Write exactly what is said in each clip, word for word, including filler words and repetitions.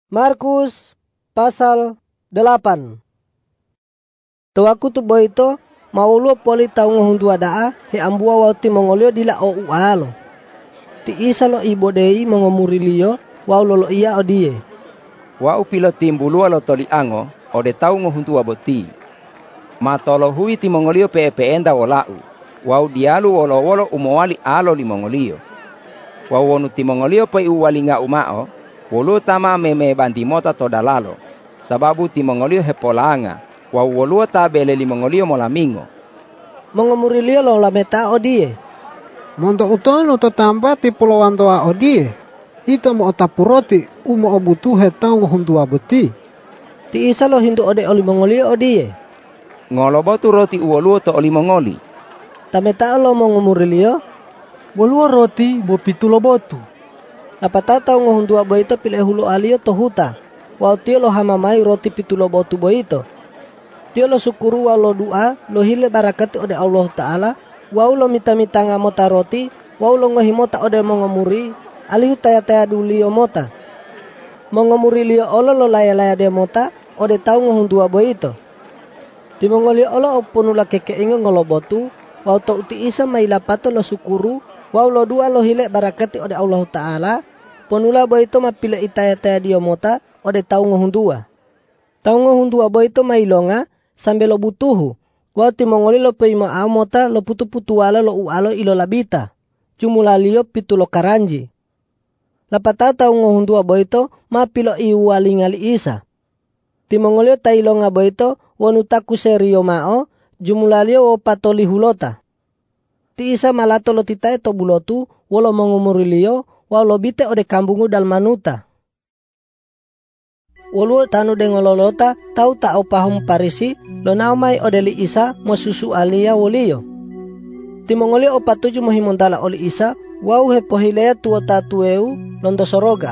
Markus pasal delapan. Tuaku tu boito maulu poli tau ngohundu adaa he ambua wauti mongolio dila o ualo. Ti isa lo ibodei mongomurilio wau lolo iya odie. Wau pilo timbulu lo toli ango ode tau ngohundu aboti. Matolo hui ti mongolio pe pe enda wolau. Wau dialu wolo wolo umowali alo li mongolio. Wau wonu ti mongolio pe uwali nga umao. Wolu tama meme banti mota to dalalo. Sababu ti mongolio hepolanga. Wa wolu ta bele li mongolio molamingo. Mongomurilio lo lameta odie. Mondo utono to tamba ti pulauan toa odie. Ito mo otapuroti umo obutu hetang hundua beti. Ti isa lo hindu ode oli mongolio odie. Ngolobo tu roti uwolu to oli mongoli. Tameta lo mongomurilio. Wolu roti bo pitulo botu. Napata tau ngohundua boito pile hulu alio to huta. Wau tio lo hamamai roti pitulo botu boito. Tio lo sukuru wau lo doa lo hile barakat ode Allah Ta'ala. Wau lo mita-mita ngamota roti. Wau lo ngohimota ode mongomuri. Alihu taya-taya dulio mota. Mongomuri lio olo lo laya-laya de mota. Ode tau ngohundua boito. Ti mongoli olo opunula keke ingo ngolo botu. Wau to uti isa mailapato lo sukuru. Wau lo dua lo hile barakati ode Allah Ta'ala. Ponula boito mapile itaya-taya dio mota ode tau ngohundua. Tau ngohundua boito mailonga sambil lo butuhu. Wau ti mongoli lo peima a mota lo putu-putu wala lo ualo ilo labita. Jumulalio pitu lo karanji. Lapata tau ngohundua boito mapilo iwali ngali isa. Ti mongoli tailonga boito wanutaku serio mao jumulalio o patoli hulota. Ti isa malato lo titae to bulotu walo mongumurilio walo bite ode kambungu dal manuta. Walo tanu dengololota tau ta opahum parisi lo naumai ode li isa mo susu alia wolio. Ti mongoli opatuju mohimontala oli isa wau hepohilea tuota tueu londo soroga.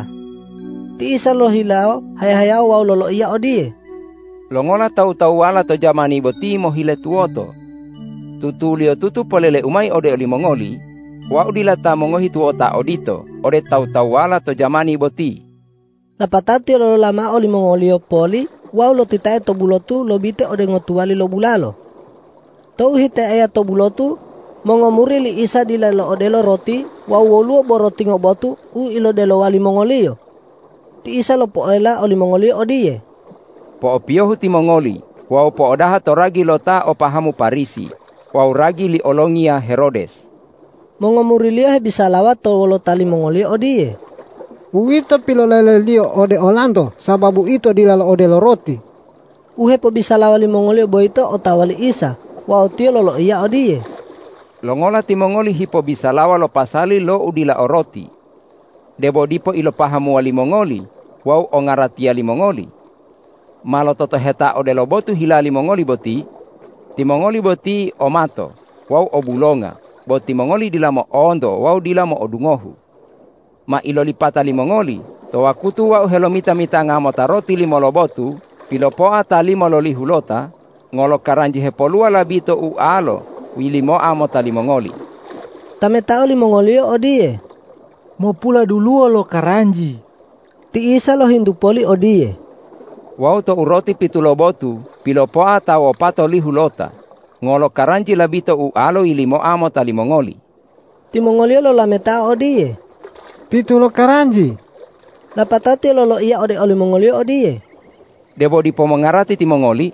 Ti isa lo hilao hayahayao wau lolo iya odie. Longola tau-tau wala to jamani boti mohile tuoto. Tutulio tutu polele umai ode oli mongoli. Wau dilata mongohi tuota odito. Ode tau-tau wala to jamani boti. Napatati lo lama oli mongolio poli. Wau lo titae to bulotu lo bite ode ngotuali lo bulalo. Tau hite aya to bulotu. Mongomuri li isa dilalo ode lo roti. Wau woluo boroti ngobotu. U ilo delo wali mongolio. Ti isa lo poela oli mongolio odie. Po opiohu ti mongoli. Wau po odaha to ragi lota opahamu parisi. Wau ragi li olongia Herodes. Mongomurilio he bisa lawat to wolo tali mongolio odie. Uwito pilo lele lio ode Orlando sababu ito dilalo ode lo roti. Uhe po bisa lawali mongolio boito otawali isa. Wau tio lolo iya odie. Longola ti mongoli hipo bisa lawa lo pasali lo udila o roti. Debo dipo ilo pahamu wali mongoli. Wau ongaratia li mongoli. Malo toto heta ode lo botu hilali mongoli boti. Ti mongoli boti omato. Wau obulonga. Boti mongoli dilamo ondo. Wau dilamo odungohu. Ma ilo lipata li mongoli. To wakutu wau helomita-mita ngamota roti limo lo botu. Pilopoa ta limo lo lihulota. Ngolo karanji hepolua labito u alo. Wilimo amota li mongoli. Tame tao li mongolio odie. Mo pula dulu lo karanji. Ti isa lo hindu poli odie. Wau to uroti pitulo botu. Pilopoa ta wopato lihulota. Ngolo karanji labito u alo ilimo amota li mongoli. Ti mongolio lo lameta odie. Pitulo karanji. Lapatati lo lo iya ode oli mongolio odie. Debo dipo mengarati ti mongoli.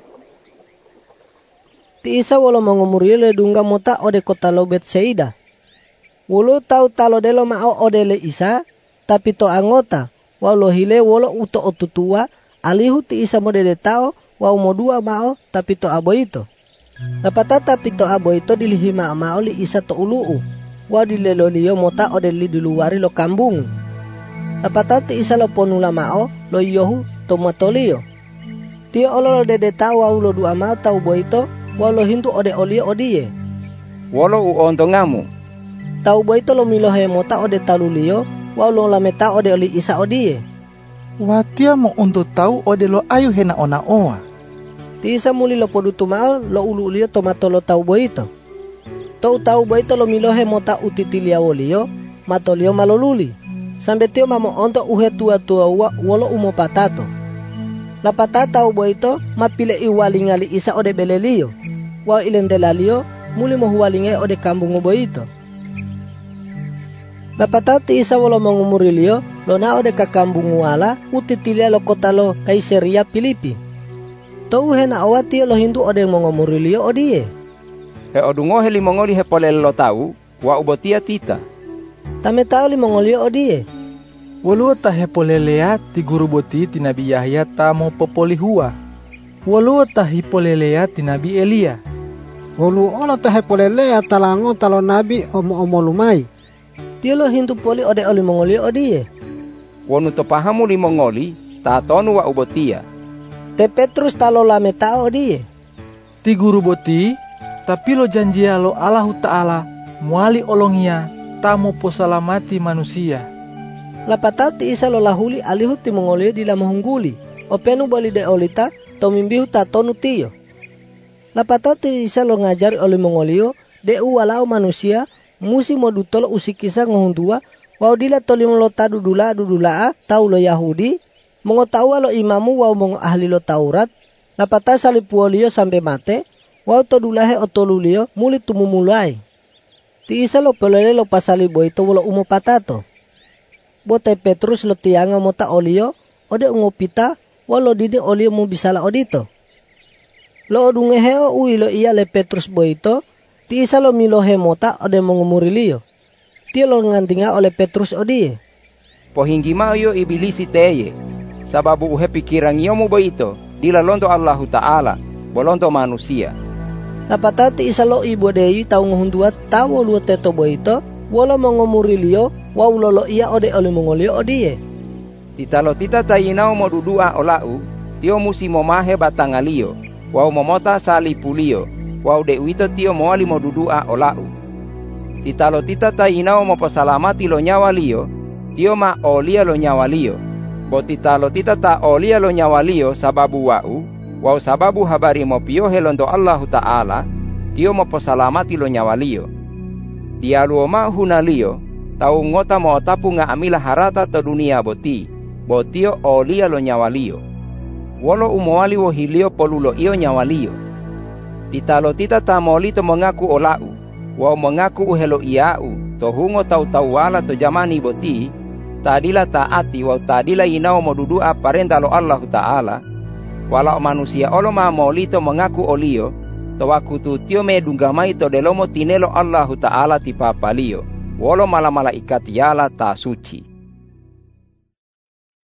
Ti isa walo mongomurio le dunga mota ode kota lo Betsaida. Wolo tau talo delo mao ode le isa. Tapi to angota. Walo hile wolo uto otutua. Alihu ti isa modede tao. Wau modua mao tapi to aboito. Napatata pito aboito dilihima mao li isa to uluu. Wa dilelo liyo mota ode li diluwari lo kambung. Napatati isa lo ponula mao lo yohu to matolio. Tio olo lo dede tao wau lo dua mao tau boito. Wa lo hindu ode olio odie. Wolo u onto ngamu. Tau boito lo milohe mota ode talulio. Wa lo lameta ode oli isa odie. Watia mo untuk tahu ode lo ayu hena ona oa. Ti isa muli lo podutu mao lo ulu lio tomato lo tau boito. Tau tau boito lo milohe mota utitilia wolio. Matolio maloluli. sampai tio mamo onto uhe tua-tua wa wolo umo patato. La patata ubo ito mapile iwalingali isa ode belelio. Wa ilendelalio muli mo huwalinge ode kambung ubo ito. La patata isa wolo mangumurilio lo na ode kakambung wala utitilia lo kota lo Kaiseria Filipi. To uhe na awati lo hindu ode mangumurilio odie. He odungo he limongoli he polel lo tau wa ubotia tita. Tame tau limongolio odie. Walu tahe polelea ti guru boti ti Nabi Yahya tamo popoli hua. Walu tahi polelea ti Nabi Elia. Walu ola tahe polelea talango talo Nabi omo-omo lumai. Tilo hindu poli ode oli mongoli odie. Wonu to pahamu limongoli ta tonu wa ubotia. Te Petrus talo lame ta odie. Ti guru boti tapi lo janjia lo Allah Ta'ala muali olongia tamo posalamati manusia. Lapatau ti isa lo lahuli alihu ti mongoli di la mohungguli. Openu bali de olita to mimbihu ta tonu tiyo. Lapatau ti isa lo ngajari oli mongolio de u walau manusia musi modutolo usikisa ngohundua wau dila tolim lo ta dudula dudula tau lo Yahudi mongotawa lo imamu wau mongo ahli lo Taurat. Lapatau salipuolio sampai mate wau to dulahe otolulio muli tumumulai. Ti isa lo pelele lo pasali boito wolo umo patato. Bote Petrus lo tianga mota olio ode ungopita walo didi olio mo bisala odito. Lo odungeheo ui lo iya le Petrus boito ti isa lo milohe mota ode mongumurilio. Ti lo ngantinga oleh Petrus odie. Pohinggima yo ibilisi teye sababu uhe pikiran iyo mo boito dila lonto Allah Ta'ala bolonto manusia. Napata ti isa lo ibo deyi tau ngohundua tawo luo teto boito wala mongumurilio wa ulolo iya ode oli mongolio odie. Titalo tita tayinao mo dudua olau tio musi momahe batangalio wa momota salipulio wa de wito tio moali mo dudua olau. Titalo tita tayinao mo pasalamati lo nyawalio tio ma olia lo nyawalio. Bo titalo tita ta olia lo nyawalio sababu wau wa sababu habari mo pio helondo Allah Ta'ala tio mo pasalamati lo nyawalio. Dialuo ma hunalio tau ngota mo tapu nga amila harata to dunia boti botio olia lo nyawalio wolo umoali wo hilio polulo iyo nyawalio. Titalo tita tamoli to mengaku olau wa mengaku uhelo iau to hungo tau tau wala to jamani boti tadila taati wa tadila inao modudu aparenta lo Allah Ta'ala wala manusia olo ma moli to mengaku olio to wakutu tio me dungamai to delomo tinelo Allah Ta'ala tipapalio wolo mala malaikat yala ta suci.